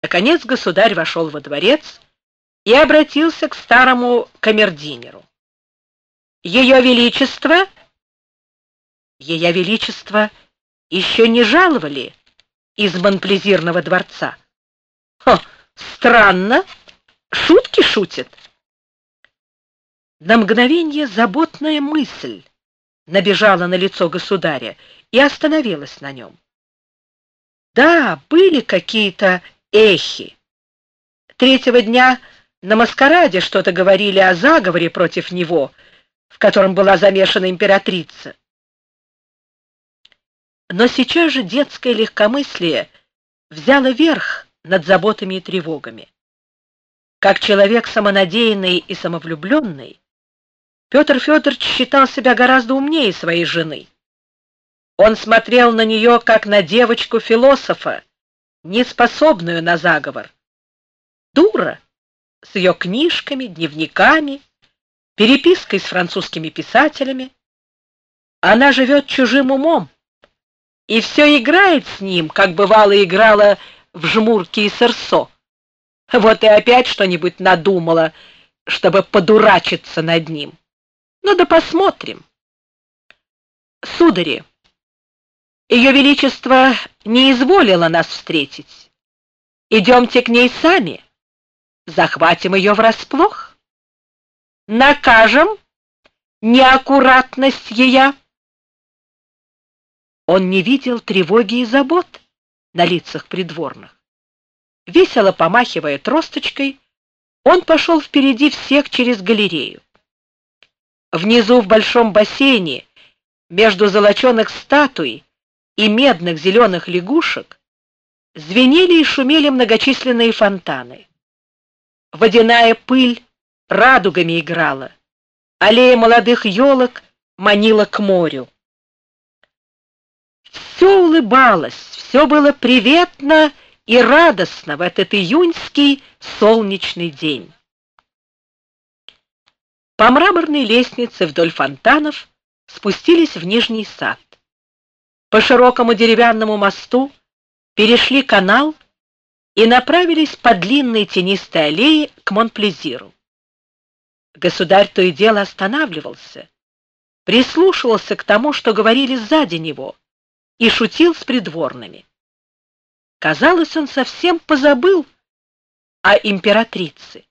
Наконец государь вошел во дворец и обратился к старому камердинеру. Ее Величество еще не жаловали из Монплезирного дворца. Странно, шутки шутят. На мгновение заботная мысль набежала на лицо государя и остановилась на нем. Да, были какие-то эхи. Третьего дня на маскараде что-то говорили о заговоре против него, в котором была замешана императрица. Но сейчас же детское легкомыслие взяло верх над заботами и тревогами. Как человек самонадеянный и самовлюбленный, Петр Федорович считал себя гораздо умнее своей жены. Он смотрел на нее, как на девочку-философа, неспособную на заговор. Дура, с ее книжками, дневниками, перепиской с французскими писателями. Она живет чужим умом и все играет с ним, как бывало играла в жмурки и сырсо. Вот и опять что-нибудь надумала, чтобы подурачиться над ним. Ну да посмотрим. Судари, Ее Величество не изволило нас встретить. Идемте к ней сами, захватим ее врасплох, накажем неаккуратность ее. Он не видел тревоги и забот на лицах придворных. Весело помахивая тросточкой, он пошел впереди всех через галерею. Внизу в большом бассейне, между золоченых статуй и медных зеленых лягушек, звенели и шумели многочисленные фонтаны. Водяная пыль радугами играла, аллея молодых елок манила к морю. Все улыбалось, все было приветно и радостно в этот июньский солнечный день. По мраморной лестнице вдоль фонтанов спустились в Нижний сад. По широкому деревянному мосту перешли канал и направились по длинной тенистой аллее к Монплезиру. Государь то и дело останавливался, прислушивался к тому, что говорили сзади него, и шутил с придворными. Казалось, он совсем позабыл о императрице.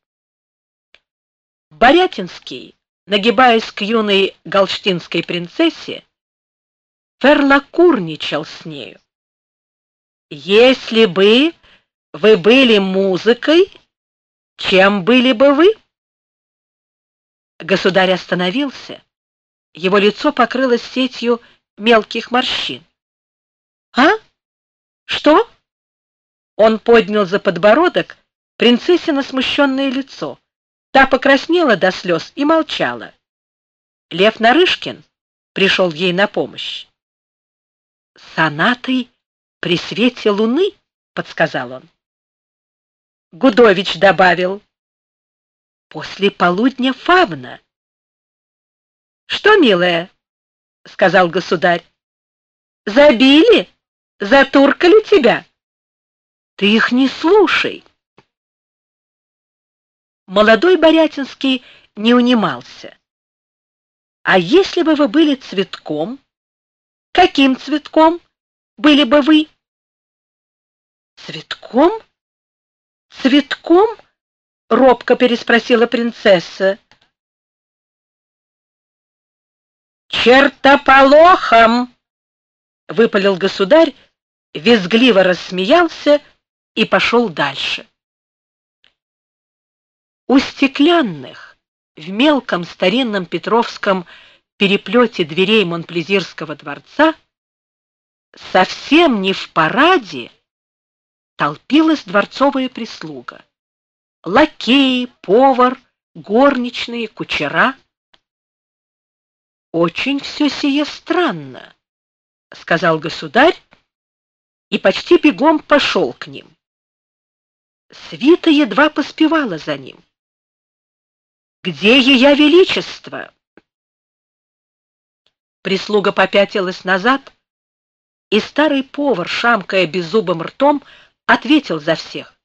Борятинский, нагибаясь к юной галштинской принцессе, ферлакурничал с нею. «Если бы вы были музыкой, чем были бы вы?» Государь остановился, его лицо покрылось сетью мелких морщин. «А? Что?» Он поднял за подбородок принцессино смущенное лицо. Та покраснела до слез и молчала. Лев Нарышкин пришел ей на помощь. «Сонатой при свете луны», — подсказал он. Гудович добавил: «После полудня фавна». «Что, милая?» — сказал государь. «Забили? Затуркали тебя? Ты их не слушай». Молодой Борятинский не унимался. «А если бы вы были цветком, каким цветком были бы вы?» «Цветком? Цветком?» — робко переспросила принцесса. «Чертополохом!» — выпалил государь, визгливо рассмеялся и пошел дальше. У стеклянных, в мелком старинном петровском переплете дверей Монплезирского дворца, совсем не в параде, толпилась дворцовая прислуга. Лакеи, повар, горничные, кучера. «Очень все сие странно», — сказал государь и почти бегом пошел к ним. Свита едва поспевала за ним. «Где Ее Величество?» Прислуга попятилась назад, и старый повар, шамкая беззубым ртом, ответил за всех: